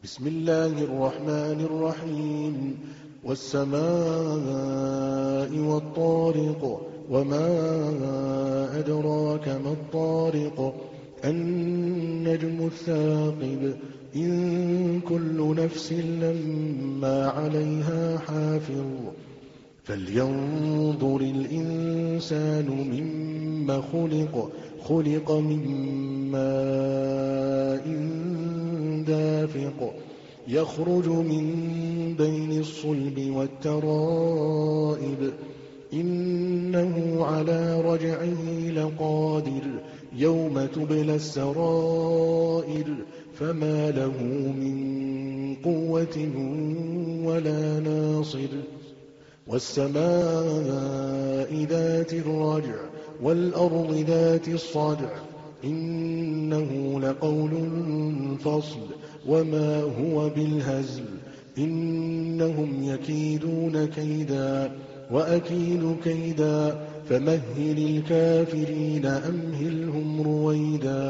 بسم الله الرحمن الرحيم والسماء والطارق وما أدراك ما الطارق النجم الثاقب إن كل نفس لما عليها حافظ فلينظر الإنسان مما خلق من ماء دافق يخرج من بين الصلب والترائب إنه على رجعه لقادر يوم تبلى السرائر فما له من قوة ولا ناصر والسماء ذات الرجع والأرض ذات الصدع إنه لقول فصل وما هو بالهزل إنهم يكيدون كيدا وأكيد كيدا فمهل الكافرين أمهلهم رويدا